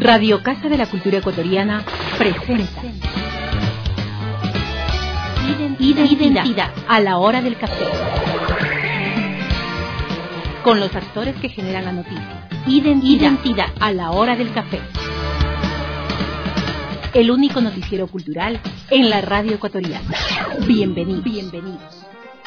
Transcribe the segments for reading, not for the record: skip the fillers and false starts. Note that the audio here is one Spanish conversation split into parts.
Radio Casa de la Cultura Ecuatoriana presenta Identidad a la hora del café. Con los actores que generan la noticia. Identidad a la hora del café. El único noticiero cultural en la radio ecuatoriana. Bienvenidos.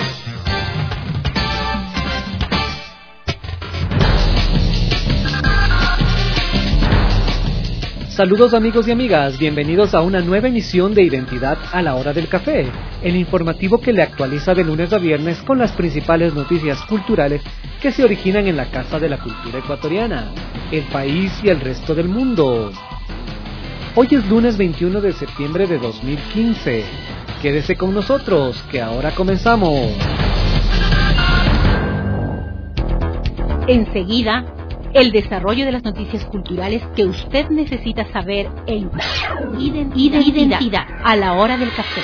Saludos amigos y amigas, bienvenidos a una nueva emisión de Identidad a la hora del café, el informativo que le actualiza de lunes a viernes con las principales noticias culturales que se originan en la Casa de la Cultura Ecuatoriana, el país y el resto del mundo. Hoy es lunes 21 de septiembre de 2015. Quédese con nosotros, que ahora comenzamos. Enseguida, el desarrollo de las noticias culturales que usted necesita saber en Identidad a la hora del café.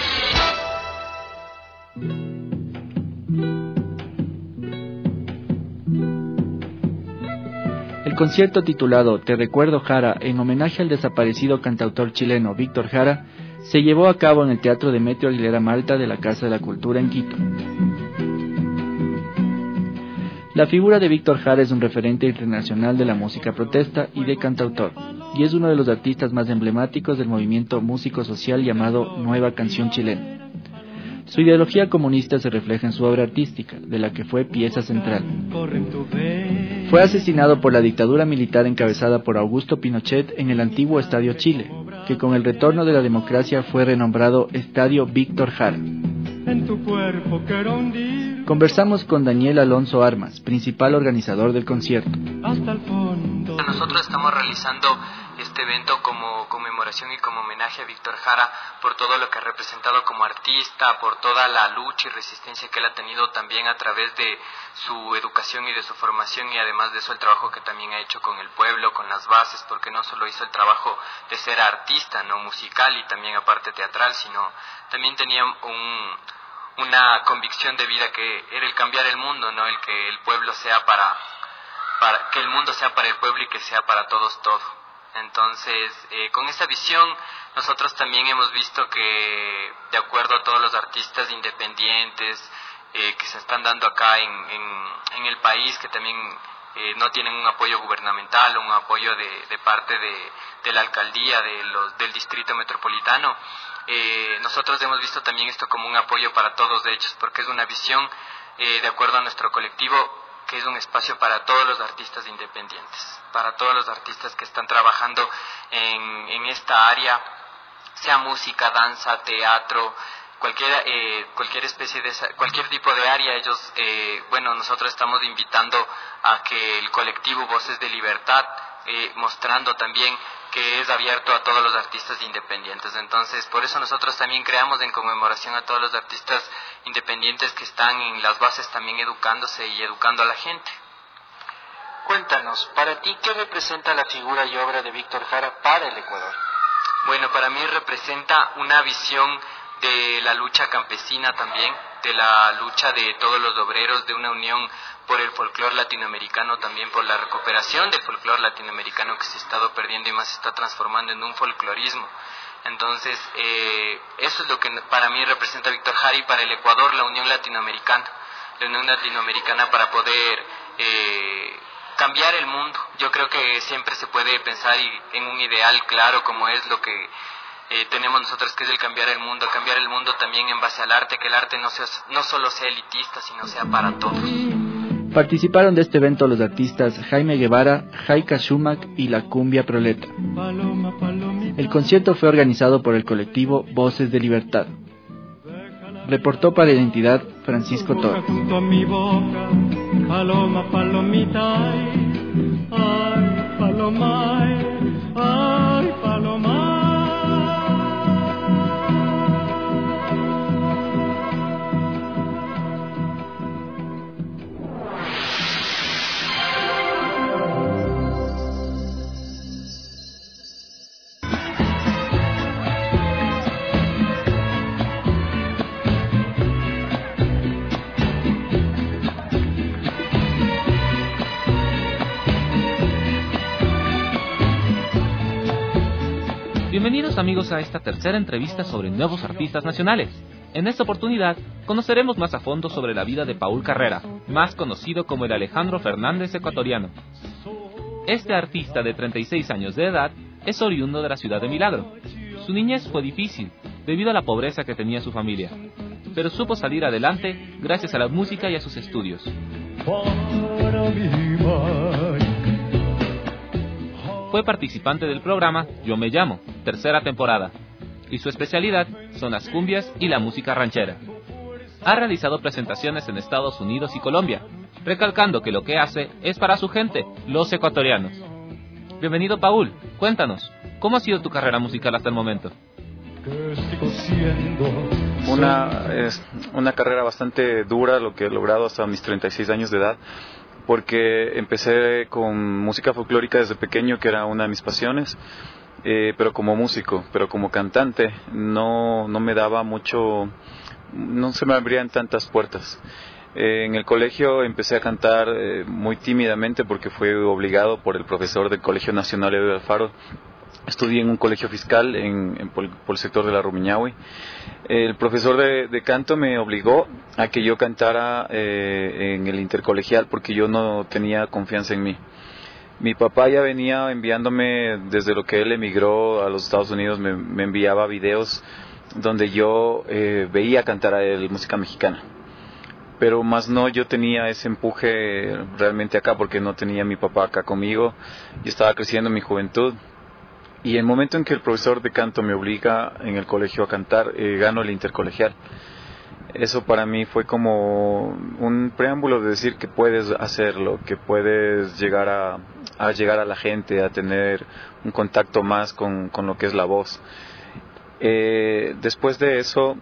El concierto titulado Te Recuerdo Jara, en homenaje al desaparecido cantautor chileno Víctor Jara, se llevó a cabo en el Teatro Demetrio Aguilera Malta de la Casa de la Cultura en Quito. La figura de Víctor Jara es un referente internacional de la música protesta y de cantautor, y es uno de los artistas más emblemáticos del movimiento músico-social llamado Nueva Canción Chilena. Su ideología comunista se refleja en su obra artística, de la que fue pieza central. Fue asesinado por la dictadura militar encabezada por Augusto Pinochet en el antiguo Estadio Chile, que con el retorno de la democracia fue renombrado Estadio Víctor Jara. Conversamos con Daniel Alonso Armas, principal organizador del concierto. Nosotros estamos realizando este evento como conmemoración y como homenaje a Víctor Jara por todo lo que ha representado como artista, por toda la lucha y resistencia que él ha tenido también a través de su educación y de su formación, y además de eso el trabajo que también ha hecho con el pueblo, con las bases, porque no solo hizo el trabajo de ser artista, no musical y también aparte teatral, sino también tenía una convicción de vida que era el cambiar el mundo, no el que el pueblo sea para que el mundo sea para el pueblo y que sea para todos todo. Entonces, con esa visión nosotros también hemos visto que, de acuerdo a todos los artistas independientes que se están dando acá en el país, que también no tienen un apoyo gubernamental o un apoyo de parte de la alcaldía del distrito metropolitano, nosotros hemos visto también esto como un apoyo para todos ellos, porque es una visión, de acuerdo a nuestro colectivo, que es un espacio para todos los artistas independientes, para todos los artistas que están trabajando en esta área, sea música, danza, teatro, cualquier especie de cualquier tipo de área. Ellos, nosotros estamos invitando a que el colectivo Voces de Libertad, mostrando también que es abierto a todos los artistas independientes. Entonces, por eso nosotros también creamos en conmemoración a todos los artistas independientes que están en las bases también educándose y educando a la gente. Cuéntanos, para ti, ¿qué representa la figura y obra de Víctor Jara para el Ecuador? Bueno, para mí representa una visión de la lucha campesina también, de la lucha de todos los obreros, de una unión por el folclore latinoamericano, también por la recuperación del folclore latinoamericano que se ha estado perdiendo y más se está transformando en un folclorismo. Entonces, eso es lo que para mí representa Víctor Jara, y para el Ecuador la Unión Latinoamericana para poder cambiar el mundo. Yo creo que siempre se puede pensar en un ideal claro como es lo que tenemos nosotros, que es el cambiar el mundo también en base al arte, que el arte no solo sea elitista, sino sea para todos. Participaron de este evento los artistas Jaime Guevara, Jaika Shumac y La Cumbia Proleta. El concierto fue organizado por el colectivo Voces de Libertad. Reportó para Identidad Francisco Torres. Paloma, palomita, ay, paloma, ay, paloma. Bienvenidos amigos a esta tercera entrevista sobre nuevos artistas nacionales. En esta oportunidad conoceremos más a fondo sobre la vida de Paul Carrera, más conocido como el Alejandro Fernández ecuatoriano. Este artista de 36 años de edad es oriundo de la ciudad de Milagro. Su niñez fue difícil debido a la pobreza que tenía su familia, pero supo salir adelante gracias a la música y a sus estudios. Fue participante del programa Yo Me Llamo, tercera temporada, y su especialidad son las cumbias y la música ranchera. Ha realizado presentaciones en Estados Unidos y Colombia, recalcando que lo que hace es para su gente, los ecuatorianos. Bienvenido, Paul. Cuéntanos, ¿cómo ha sido tu carrera musical hasta el momento? Una carrera bastante dura, lo que he logrado hasta mis 36 años de edad, porque empecé con música folclórica desde pequeño, que era una de mis pasiones, pero como músico, pero como cantante no me daba mucho, no se me abrían tantas puertas. En el colegio empecé a cantar muy tímidamente porque fue obligado por el profesor del Colegio Nacional Eloy Alfaro. Estudié en un colegio fiscal por el sector de la Rumiñahui. El profesor de canto me obligó a que yo cantara en el intercolegial porque yo no tenía confianza en mí. Mi papá ya venía enviándome, desde lo que él emigró a los Estados Unidos, me enviaba videos donde yo veía cantar a él música mexicana. Pero más no, yo tenía ese empuje realmente acá porque no tenía a mi papá acá conmigo. Yo estaba creciendo en mi juventud. Y el momento en que el profesor de canto me obliga en el colegio a cantar, gano el intercolegial. Eso para mí fue como un preámbulo de decir que puedes hacerlo, que puedes llegar a llegar a la gente, a tener un contacto más con lo que es la voz. Después de eso,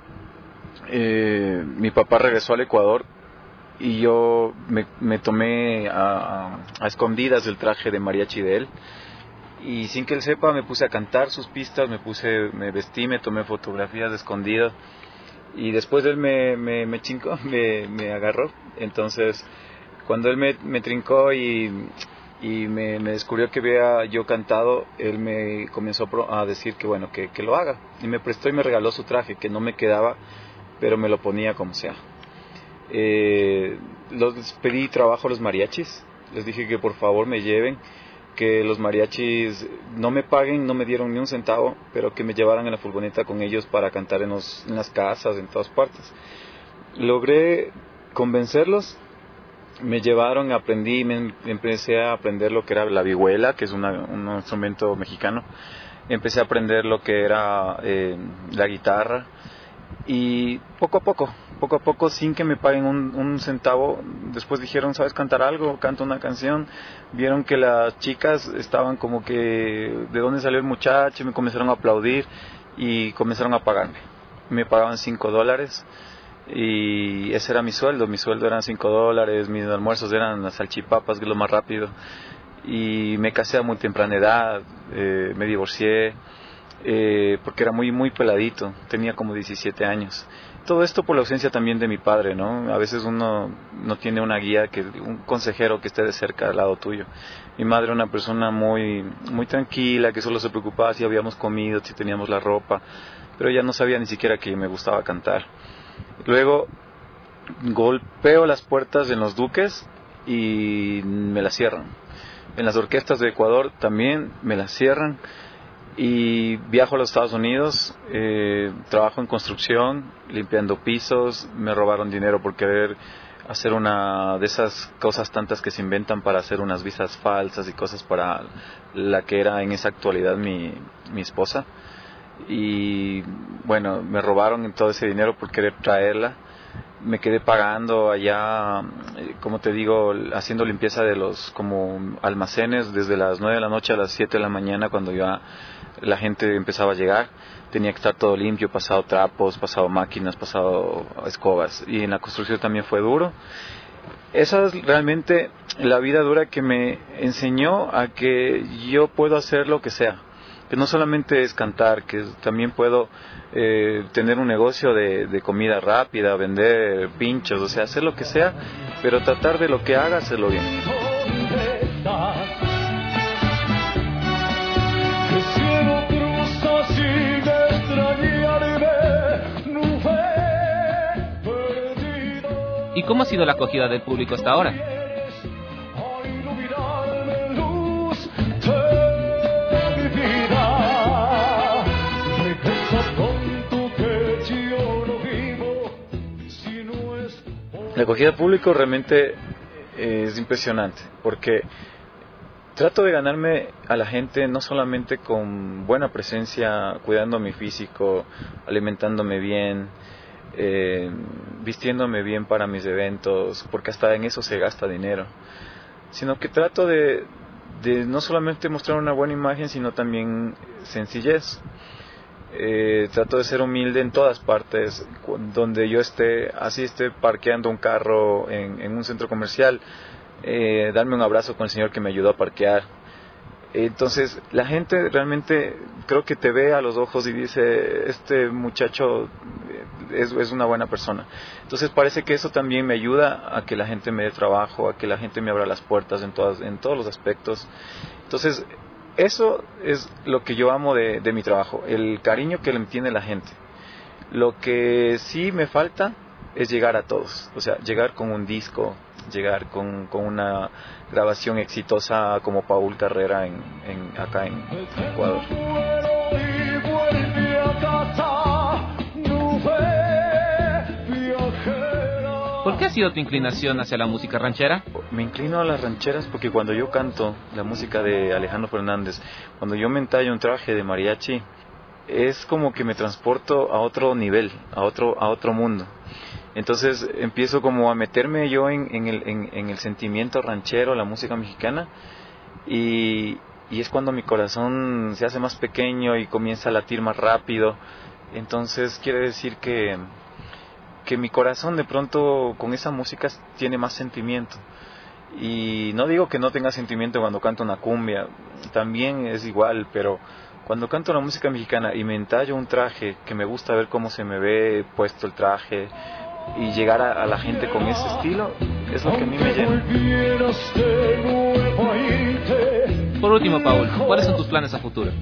mi papá regresó al Ecuador y yo me tomé a escondidas el traje de mariachi de él. Y sin que él sepa me puse a cantar sus pistas, me vestí, me tomé fotografías de escondido y después él me chincó, me agarró. Entonces cuando él me trincó y me descubrió que había yo cantado, él me comenzó a decir que bueno, que lo haga, y me prestó y me regaló su traje que no me quedaba, pero me lo ponía como sea. Les pedí trabajo a los mariachis, les dije que por favor me lleven, que los mariachis no me paguen, no me dieron ni un centavo, pero que me llevaran en la furgoneta con ellos para cantar en las casas, en todas partes. Logré convencerlos, me llevaron, aprendí, empecé a aprender lo que era la vihuela, que es un instrumento mexicano. Empecé a aprender lo que era la guitarra, y poco a poco, sin que me paguen un centavo, después dijeron, ¿sabes cantar algo? Canta una canción. Vieron que las chicas estaban como que, ¿de dónde salió el muchacho? Me comenzaron a aplaudir y comenzaron a pagarme. Me pagaban $5 y ese era mi sueldo eran $5, mis almuerzos eran las salchipapas, que es lo más rápido. Y me casé a muy temprana edad, me divorcié, porque era muy peladito, tenía como 17 años. Todo esto por la ausencia también de mi padre, ¿no? A veces uno no tiene una guía, un consejero que esté de cerca al lado tuyo. Mi madre era una persona muy tranquila, que solo se preocupaba si habíamos comido, si teníamos la ropa, pero ella no sabía ni siquiera que me gustaba cantar. Luego golpeo las puertas en Los Duques y me las cierran. En las orquestas de Ecuador también me las cierran. Y viajo a los Estados Unidos, trabajo en construcción, limpiando pisos. Me robaron dinero por querer hacer una de esas cosas tantas que se inventan para hacer unas visas falsas y cosas para la que era en esa actualidad mi esposa. Y bueno, me robaron todo ese dinero por querer traerla. Me quedé pagando allá, como te digo, haciendo limpieza de los como almacenes desde las 9 de la noche a las 7 de la mañana, cuando ya la gente empezaba a llegar. Tenía que estar todo limpio, pasado trapos, pasado máquinas, pasado escobas. Y en la construcción también fue duro. Esa es realmente la vida dura que me enseñó a que yo puedo hacer lo que sea. Que no solamente es cantar, que también puedo tener un negocio de comida rápida, vender pinchos, o sea, hacer lo que sea, pero tratar de lo que haga, hacerlo bien. El cielo cruza ¿Y cómo ha sido la acogida del público hasta ahora? La acogida del público realmente es impresionante, porque trato de ganarme a la gente no solamente con buena presencia, cuidando mi físico, alimentándome bien, vistiéndome bien para mis eventos, porque hasta en eso se gasta dinero, sino que trato de no solamente mostrar una buena imagen, sino también sencillez. Trato de ser humilde en todas partes, donde yo esté parqueando un carro en un centro comercial, darme un abrazo con el señor que me ayudó a parquear. Entonces la gente realmente creo que te ve a los ojos y dice, este muchacho es una buena persona. Entonces parece que eso también me ayuda a que la gente me dé trabajo, a que la gente me abra las puertas en todos los aspectos. Entonces eso es lo que yo amo de mi trabajo, el cariño que le tiene la gente. Lo que sí me falta es llegar a todos, o sea, llegar con un disco, llegar con una grabación exitosa como Paul Carrera acá en Ecuador. ¿Por qué ha sido tu inclinación hacia la música ranchera? Me inclino a las rancheras porque cuando yo canto la música de Alejandro Fernández, cuando yo me entallo un traje de mariachi, es como que me transporto a otro nivel, a otro mundo. Entonces empiezo como a meterme yo en el sentimiento ranchero, la música mexicana, y es cuando mi corazón se hace más pequeño y comienza a latir más rápido. Entonces quiere decir que mi corazón de pronto con esa música tiene más sentimiento. Y no digo que no tenga sentimiento cuando canto una cumbia, también es igual, pero cuando canto la música mexicana y me entallo un traje, que me gusta ver cómo se me ve puesto el traje, y llegar a la gente con ese estilo, es lo que a mí me llena. Por último, Paul, ¿cuáles son tus planes a futuro?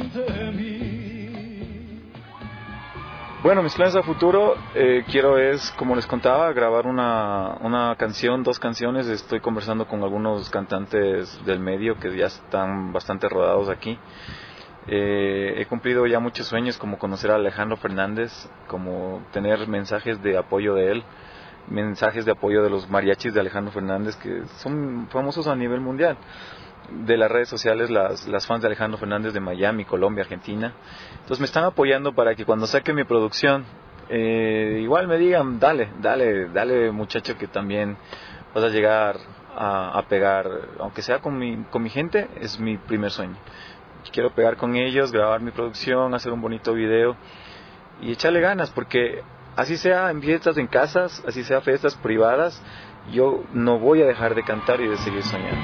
Bueno, mis planes a futuro, quiero como les contaba, grabar una canción, 2 canciones. Estoy conversando con algunos cantantes del medio que ya están bastante rodados aquí. He cumplido ya muchos sueños, como conocer a Alejandro Fernández, como tener mensajes de apoyo de él, mensajes de apoyo de los mariachis de Alejandro Fernández, que son famosos a nivel mundial. De las redes sociales, las fans de Alejandro Fernández de Miami, Colombia, Argentina. Entonces me están apoyando para que cuando saque mi producción, igual me digan, dale muchacho, que también vas a llegar a pegar, aunque sea con mi gente. Es mi primer sueño. Quiero pegar con ellos, grabar mi producción, hacer un bonito video y echarle ganas, porque así sea en fiestas en casas, así sea fiestas privadas, yo no voy a dejar de cantar y de seguir soñando.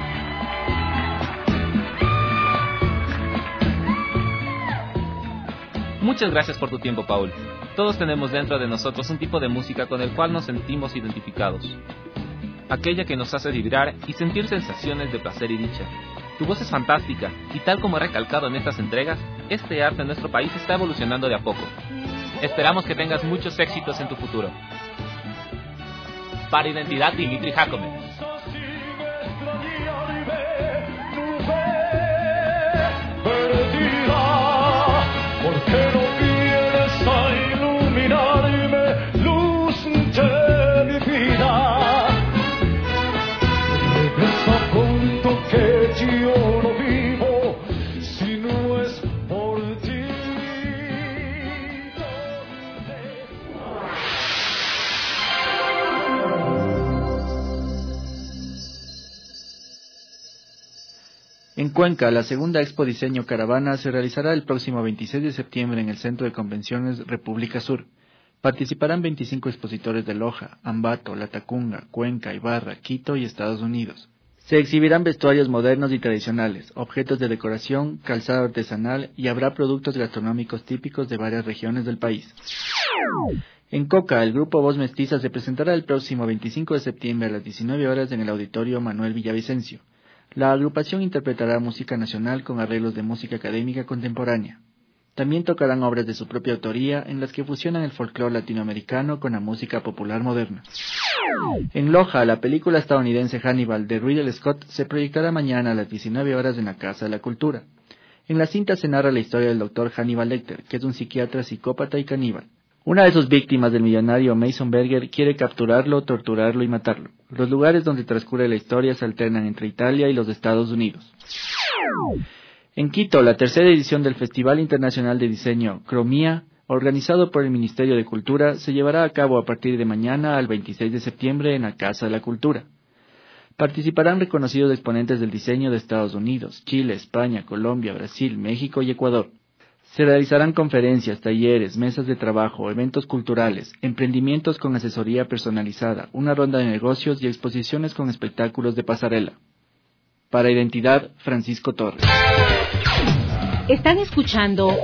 Muchas gracias por tu tiempo, Paul. Todos tenemos dentro de nosotros un tipo de música con el cual nos sentimos identificados. Aquella que nos hace vibrar y sentir sensaciones de placer y dicha. Tu voz es fantástica y, tal como he recalcado en estas entregas, este arte en nuestro país está evolucionando de a poco. Esperamos que tengas muchos éxitos en tu futuro. Para Identidad, Dimitri Jacome. En Cuenca, la segunda Expo Diseño Caravana se realizará el próximo 26 de septiembre en el Centro de Convenciones República Sur. Participarán 25 expositores de Loja, Ambato, Latacunga, Cuenca, Ibarra, Quito y Estados Unidos. Se exhibirán vestuarios modernos y tradicionales, objetos de decoración, calzado artesanal y habrá productos gastronómicos típicos de varias regiones del país. En Coca, el grupo Voz Mestiza se presentará el próximo 25 de septiembre a las 19 horas en el Auditorio Manuel Villavicencio. La agrupación interpretará música nacional con arreglos de música académica contemporánea. También tocarán obras de su propia autoría en las que fusionan el folclore latinoamericano con la música popular moderna. En Loja, la película estadounidense Hannibal de Ridley Scott se proyectará mañana a las 19 horas en la Casa de la Cultura. En la cinta se narra la historia del Dr. Hannibal Lecter, que es un psiquiatra psicópata y caníbal. Una de sus víctimas del millonario Mason Berger quiere capturarlo, torturarlo y matarlo. Los lugares donde transcurre la historia se alternan entre Italia y los Estados Unidos. En Quito, la tercera edición del Festival Internacional de Diseño Cromía, organizado por el Ministerio de Cultura, se llevará a cabo a partir de mañana al 26 de septiembre en la Casa de la Cultura. Participarán reconocidos exponentes del diseño de Estados Unidos, Chile, España, Colombia, Brasil, México y Ecuador. Se realizarán conferencias, talleres, mesas de trabajo, eventos culturales, emprendimientos con asesoría personalizada, una ronda de negocios y exposiciones con espectáculos de pasarela. Para Identidad, Francisco Torres. Están escuchando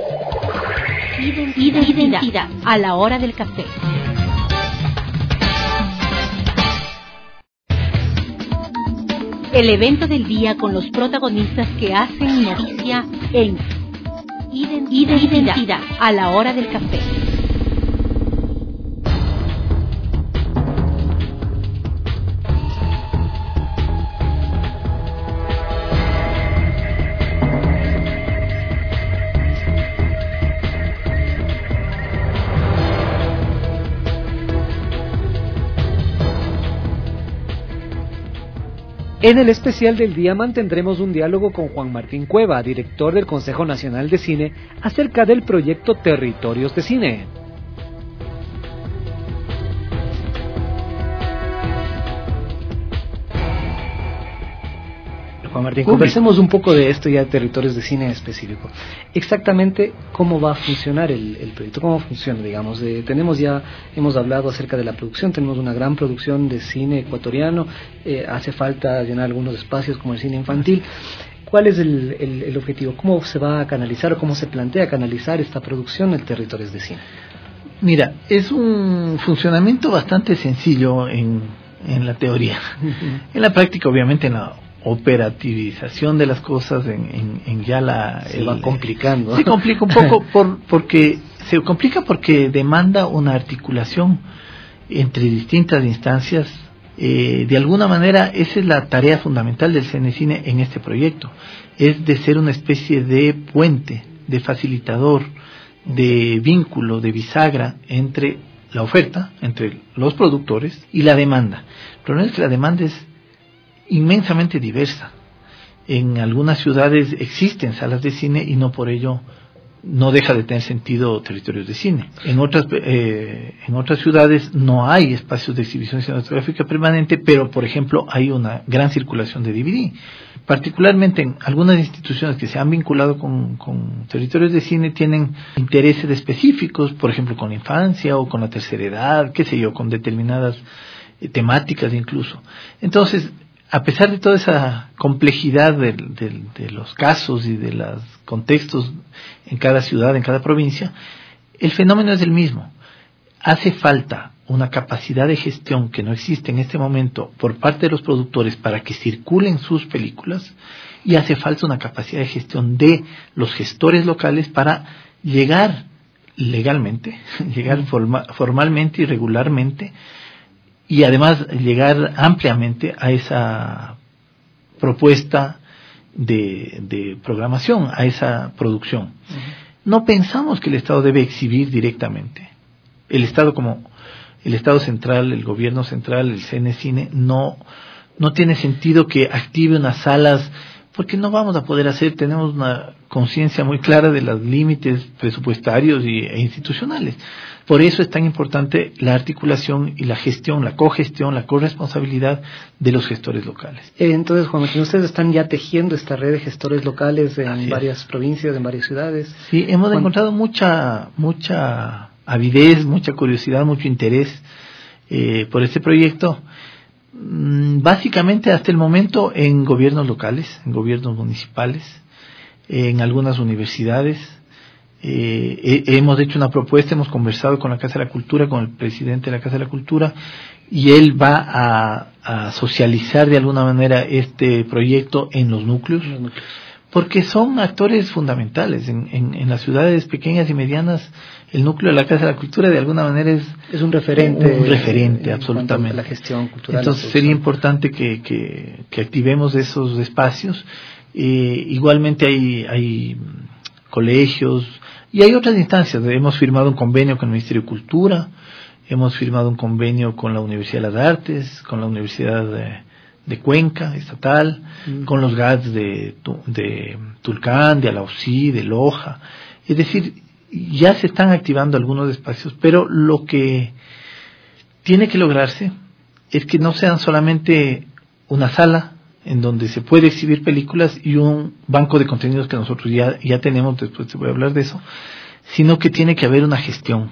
Identidad a la hora del café. El evento del día con los protagonistas que hacen noticia en Identidad a la hora del café. En el especial del día mantendremos un diálogo con Juan Martín Cueva, director del Consejo Nacional de Cine, acerca del proyecto Territorios de Cine. Juan Martín, conversemos un poco de esto ya de Territorios de Cine específico. Exactamente cómo va a funcionar el proyecto, cómo funciona, digamos. Hemos hablado acerca de la producción, tenemos una gran producción de cine ecuatoriano, hace falta llenar algunos espacios como el cine infantil. ¿Cuál es el objetivo? ¿Cómo se va a canalizar o cómo se plantea canalizar esta producción en Territorios de Cine? Mira, es un funcionamiento bastante sencillo en la teoría. En la práctica, obviamente, en la operativización de las cosas se va complicando. Se complica un poco porque demanda una articulación entre distintas instancias. De alguna manera esa es la tarea fundamental del CNCine en este proyecto, es de ser una especie de puente, de facilitador, de vínculo, de bisagra entre la oferta, entre los productores y la demanda. El problema es que la demanda es inmensamente diversa. En algunas ciudades existen salas de cine y no por ello no deja de tener sentido Territorios de Cine. En otras ciudades no hay espacios de exhibición cinematográfica permanente, pero por ejemplo hay una gran circulación de DVD. Particularmente en algunas instituciones que se han vinculado con Territorios de Cine tienen intereses específicos, por ejemplo con la infancia o con la tercera edad, qué sé yo, con determinadas temáticas incluso. Entonces, a pesar de toda esa complejidad de los casos y de los contextos en cada ciudad, en cada provincia, el fenómeno es el mismo. Hace falta una capacidad de gestión que no existe en este momento por parte de los productores para que circulen sus películas, y hace falta una capacidad de gestión de los gestores locales para llegar legalmente, llegar formalmente y regularmente, y además llegar ampliamente a esa propuesta de programación, a esa producción. Uh-huh. No pensamos que el Estado debe exhibir directamente. El Estado como el Estado central, el gobierno central, el CNCine, no tiene sentido que active unas salas, porque no vamos a poder hacer, tenemos una conciencia muy clara de los límites presupuestarios e institucionales. Por eso es tan importante la articulación y la gestión, la cogestión, la corresponsabilidad de los gestores locales. Entonces, Juan Martín, ustedes están ya tejiendo esta red de gestores locales en varias provincias, en varias ciudades. Sí, hemos encontrado mucha avidez, mucha curiosidad, mucho interés por este proyecto. Básicamente hasta el momento en gobiernos locales, en gobiernos municipales, en algunas universidades. Hemos hecho una propuesta, hemos conversado con la Casa de la Cultura, con el presidente de la Casa de la Cultura, y él va a socializar de alguna manera este proyecto en los núcleos, Porque son actores fundamentales. En las ciudades pequeñas y medianas, el núcleo de la Casa de la Cultura de alguna manera es un referente. Un referente, absolutamente. La gestión cultural. Entonces sería importante que activemos esos espacios. Igualmente hay colegios y hay otras instancias. Hemos firmado un convenio con el Ministerio de Cultura, hemos firmado un convenio con la Universidad de las Artes, con la Universidad de Cuenca, estatal, con los GADS de Tulcán, de Alausí, de Loja. Es decir, ya se están activando algunos espacios, pero lo que tiene que lograrse es que no sean solamente una sala en donde se puede exhibir películas y un banco de contenidos que nosotros ya tenemos, después te voy a hablar de eso, sino que tiene que haber una gestión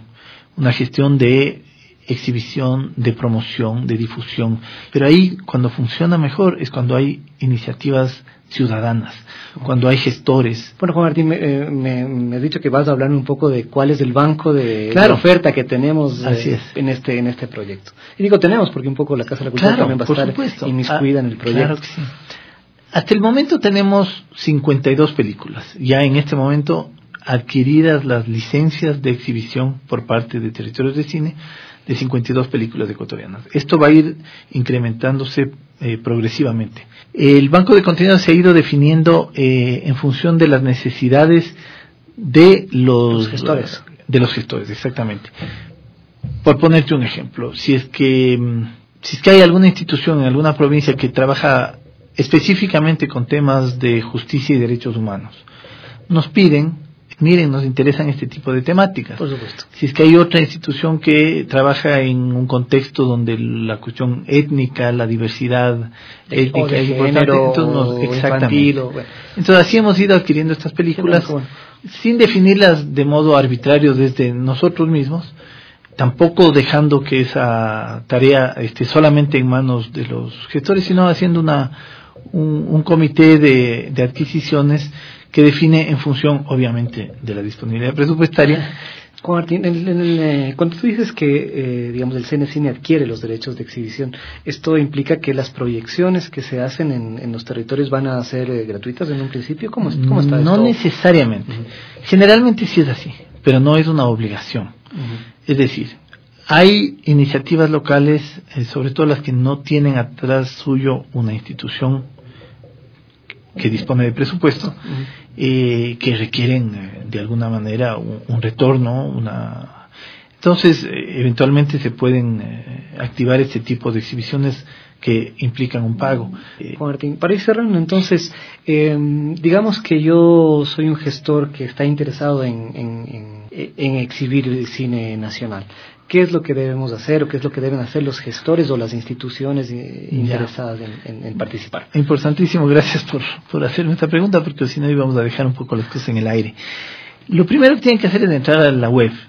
de exhibición, de promoción, de difusión. Pero ahí, cuando funciona mejor, es cuando hay iniciativas ciudadanas, cuando hay gestores. Bueno, Juan Martín, me has dicho que vas a hablar un poco de cuál es el banco de oferta que tenemos en este proyecto. Y digo tenemos porque un poco la Casa de la Cultura también va a estar inmiscuida en el proyecto. Claro que sí. Hasta el momento tenemos 52 películas, ya en este momento adquiridas las licencias de exhibición por parte de Territorios de Cine de 52 películas ecuatorianas. Esto va a ir incrementándose progresivamente. El banco de contenidos se ha ido definiendo en función de las necesidades de los gestores. De los gestores, exactamente. Por ponerte un ejemplo, si es que hay alguna institución en alguna provincia que trabaja específicamente con temas de justicia y derechos humanos, nos piden, miren, nos interesan este tipo de temáticas. Por supuesto. Si es que hay otra institución que trabaja en un contexto donde la cuestión étnica, la diversidad étnica es importante, entonces así hemos ido adquiriendo estas películas sin definirlas de modo arbitrario desde nosotros mismos, tampoco dejando que esa tarea esté solamente en manos de los gestores, sino haciendo un comité de adquisiciones que define en función, obviamente, de la disponibilidad presupuestaria. Juan Martín, cuando tú dices que, digamos, el CNCine adquiere los derechos de exhibición, ¿esto implica que las proyecciones que se hacen en los territorios van a ser gratuitas en un principio? ¿Cómo está esto? No necesariamente. Generalmente sí es así, pero no es una obligación. Es decir, hay iniciativas locales, sobre todo las que no tienen atrás suyo una institución que dispone de presupuesto, que requieren de alguna manera un retorno, entonces eventualmente se pueden activar este tipo de exhibiciones que implican un pago. Juan Martín, para ir cerrando entonces, digamos que yo soy un gestor que está interesado en exhibir el cine nacional. ¿Qué es lo que debemos hacer o qué es lo que deben hacer los gestores o las instituciones interesadas en participar? Importantísimo, gracias por hacerme esta pregunta, porque si no íbamos a dejar un poco las cosas en el aire. Lo primero que tienen que hacer es entrar a la web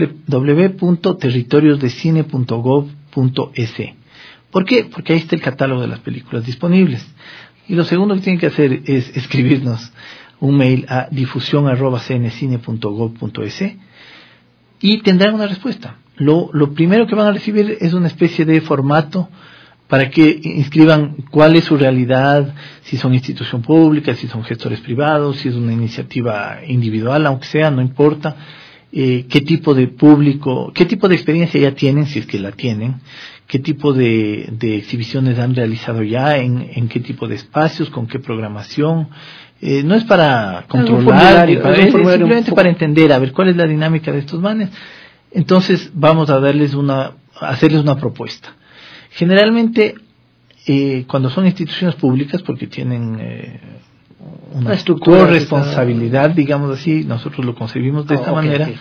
www.territoriosdecine.gov.es. ¿Por qué? Porque ahí está el catálogo de las películas disponibles. Y lo segundo que tienen que hacer es escribirnos un mail a difusión@cncine.gov.es y tendrán una respuesta. Lo primero que van a recibir es una especie de formato para que inscriban cuál es su realidad, si son institución pública, si son gestores privados, si es una iniciativa individual, aunque sea, no importa, qué tipo de público, qué tipo de experiencia ya tienen, si es que la tienen, qué tipo de exhibiciones han realizado ya, en qué tipo de espacios, con qué programación. No es para controlar, es simplemente para entender, a ver cuál es la dinámica de estos manes. Entonces vamos a hacerles una propuesta. Generalmente, cuando son instituciones públicas, porque tienen una corresponsabilidad, digamos así, nosotros lo concebimos de esta manera,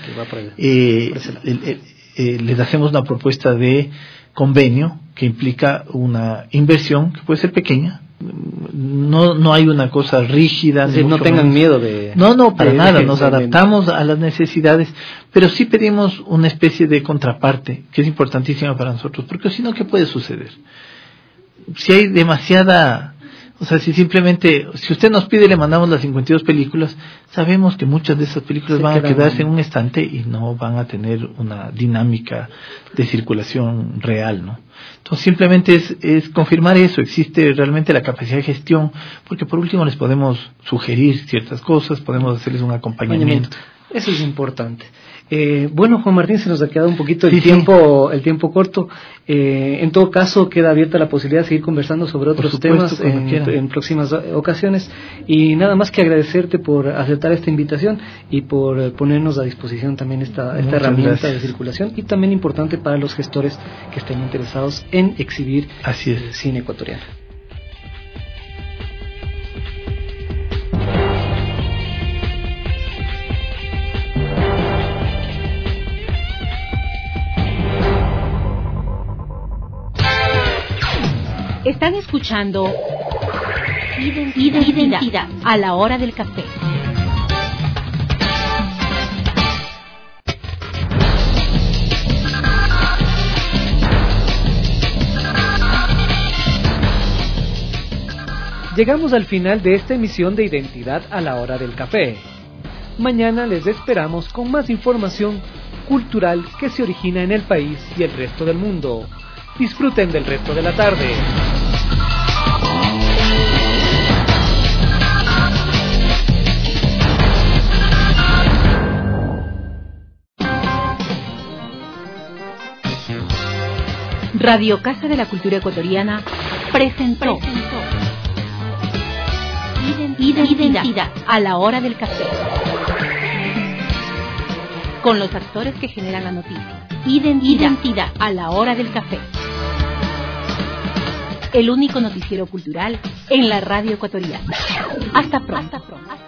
les hacemos una propuesta de convenio que implica una inversión que puede ser pequeña. No hay una cosa rígida. Es decir, no tengan miedo de... No, para nada, nos adaptamos a las necesidades, pero sí pedimos una especie de contraparte, que es importantísima para nosotros, porque si no, ¿qué puede suceder? Si hay demasiada... O sea, si usted nos pide, le mandamos las 52 películas, sabemos que muchas de esas películas van a quedarse en un estante y no van a tener una dinámica de circulación real, ¿no? Entonces, simplemente es confirmar eso, existe realmente la capacidad de gestión, porque por último les podemos sugerir ciertas cosas, podemos hacerles un acompañamiento. Eso es importante. Bueno, Juan Martín, se nos ha quedado un poquito el tiempo corto. En todo caso, queda abierta la posibilidad de seguir conversando sobre otros temas en próximas ocasiones. Y nada más que agradecerte por aceptar esta invitación y por ponernos a disposición también esta herramienta de circulación, y también importante para los gestores que estén interesados en exhibir cine ecuatoriano. Están escuchando Identidad a la hora del café. Llegamos al final de esta emisión de Identidad a la hora del café. Mañana les esperamos con más información cultural que se origina en el país y el resto del mundo. Disfruten del resto de la tarde. Radio Casa de la Cultura Ecuatoriana presentó Identidad a la hora del café, con los actores que generan la noticia. Identidad a la hora del café, el único noticiero cultural en la radio ecuatoriana. Hasta pronto.